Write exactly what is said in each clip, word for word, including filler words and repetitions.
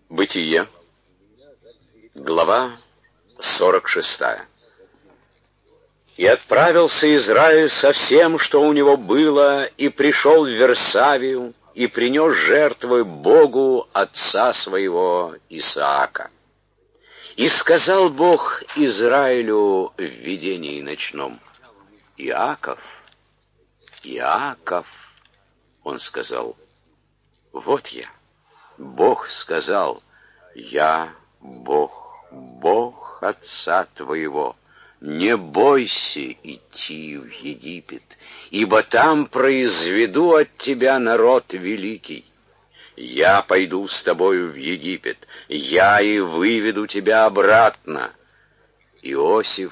Бытие, глава сорок шестая. «И отправился Израиль со всем, что у него было, и пришел в Версавию, и принес жертвы Богу отца своего Исаака. И сказал Бог Израилю в видении ночном: Иаков, Иаков. Он сказал: вот я. Бог сказал: я Бог, Бог отца твоего. Не бойся идти в Египет, ибо там произведу от тебя народ великий. Я пойду с тобою в Египет, я и выведу тебя обратно. Иосиф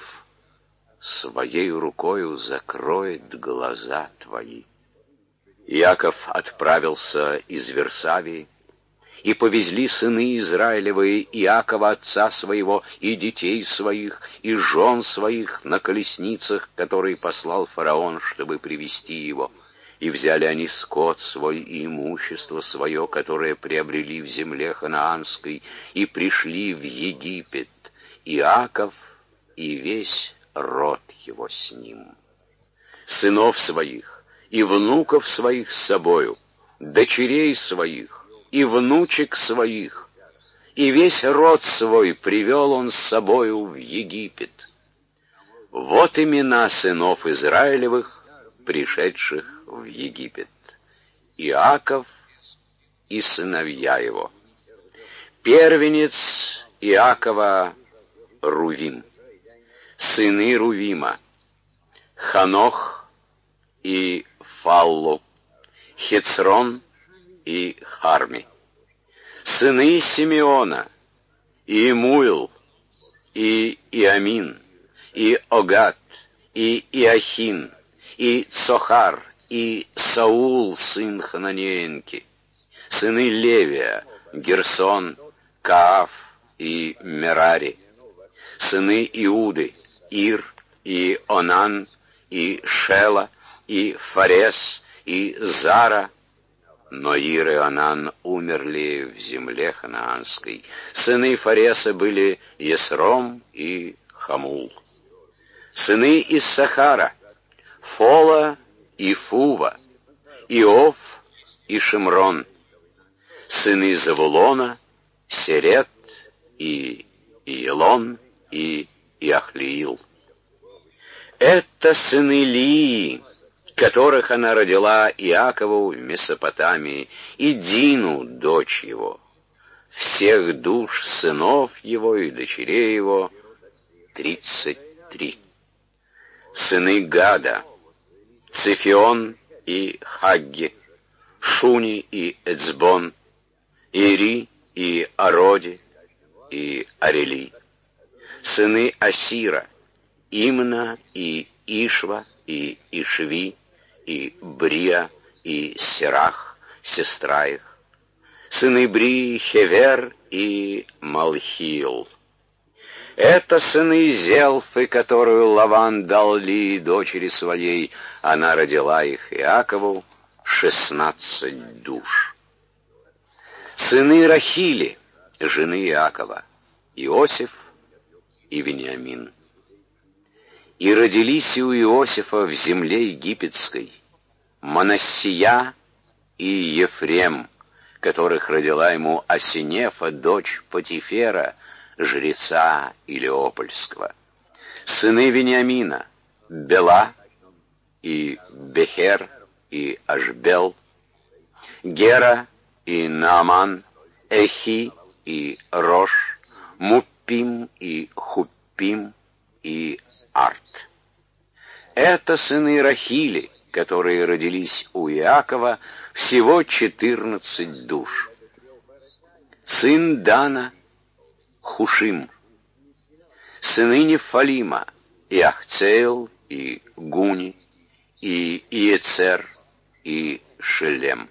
своей рукою закроет глаза твои». Иаков отправился из Версавии, и повезли сыны Израилевы Иакова отца своего, и детей своих, и жен своих на колесницах, которые послал фараон, чтобы привести его. И взяли они скот свой и имущество свое, которое приобрели в земле ханаанской, и пришли в Египет, Иаков и весь род его с ним. Сынов своих и внуков своих с собою, дочерей своих и внучек своих, и весь род свой привел он с собою в Египет. Вот имена сынов Израилевых, пришедших в Египет: Иаков и сыновья его. Первенец Иакова — Рувим. Сыны Рувима: Ханох и Фаллу, Хецрон и Харми. Сыны Симеона: Иемуил, и Иамин, и Огат, и Иохин, и Цохар, и Саул, сын Хананеенки. Сыны Левия: Герсон, Кааф и Мерари. Сыны Иуды: Ир, и Онан, и Шела, и Фарес, и Зара. Но Ир и Онан умерли в земле ханаанской. Сыны Фареса были Есром и Хамул. Сыны Иссахара: Фола и Фува, Иов и Шимрон. Сыны Завулона: Серет и Иелон и Иахлиил. Это сыны Лии, которых она родила Иакову в Месопотамии, и Дину, дочь его. Всех душ сынов его и дочерей его тридцать три. Сыны Гада: Цифион и Хагги, Шуни и Эцбон, Ири и Ароди и Арели. Сыны Асира: Имна и Ишва и Ишви, и Брия, и Серах, сестра их. Сыны Брии: Хевер и Малхиил. Это сыны Зелфы, которую Лаван дал Лии, дочери своей. Она родила их Иакову, шестнадцать душ. Сыны Рахили, жены Иакова: Иосиф и Вениамин. И родились у Иосифа в земле египетской Манассия и Ефрем, которых родила ему Асинефа, дочь Потифера, жреца Илиопольского. Сыны Вениамина: Бела и Бехер и Ашбел, Гера и Нааман, Эхи и Рош, Муппим и Хуппим и Арт. Это сыны Рахили, которые родились у Иакова, всего четырнадцать душ. Сын Дана — Хушим. Сыны Нефалима: Иахцейл и Гуни, и Иецер, и Шелем.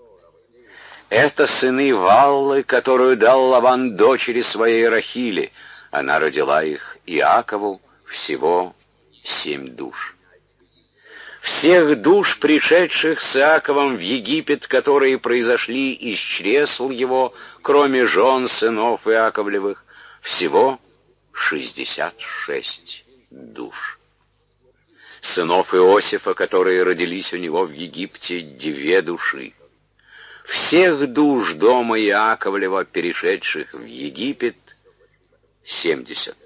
Это сыны Валлы, которую дал Лаван дочери своей Рахили. Она родила их Иакову, всего семь душ. всех душ, пришедших с Иаковом в Египет, которые произошли из чресл его, кроме жен, сынов Иаковлевых, всего шестьдесят шесть душ. Сынов Иосифа, которые родились у него в Египте, две души. Всех душ дома Иаковлева, перешедших в Египет, семьдесят.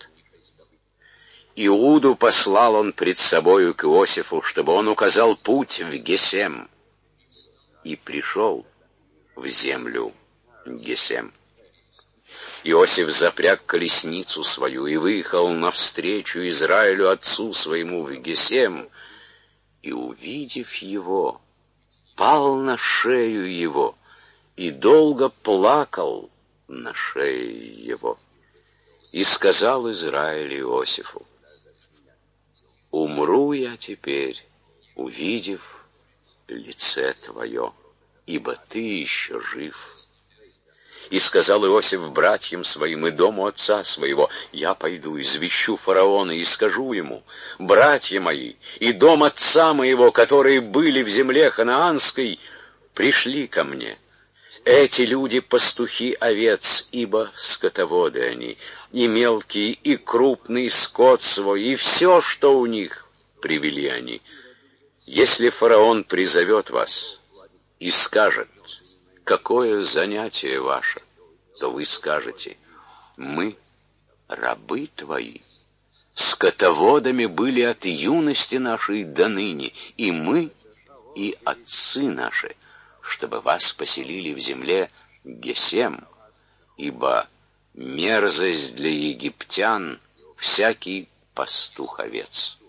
Иуду послал он пред собою к Иосифу, чтобы он указал путь в Гесем, и пришел в землю Гесем. Иосиф запряг колесницу свою и выехал навстречу Израилю отцу своему в Гесем, и, увидев его, пал на шею его и долго плакал на шее его. И сказал Израиль Иосифу: «Умру я теперь, увидев лице твое, ибо ты еще жив». И сказал Иосиф братьям своим и дому отца своего: «Я пойду, извещу фараона и скажу ему: братья мои и дом отца моего, которые были в земле ханаанской, пришли ко мне. Эти люди пастухи овец, ибо скотоводы они, и мелкий, и крупный скот свой, и все, что у них, привели они. Если фараон призовет вас и скажет: какое занятие ваше, то вы скажете: мы рабы твои, скотоводами были от юности нашей до ныне, и мы, и отцы наши, чтобы вас поселили в земле Гесем, ибо мерзость для египтян всякий пастух овец».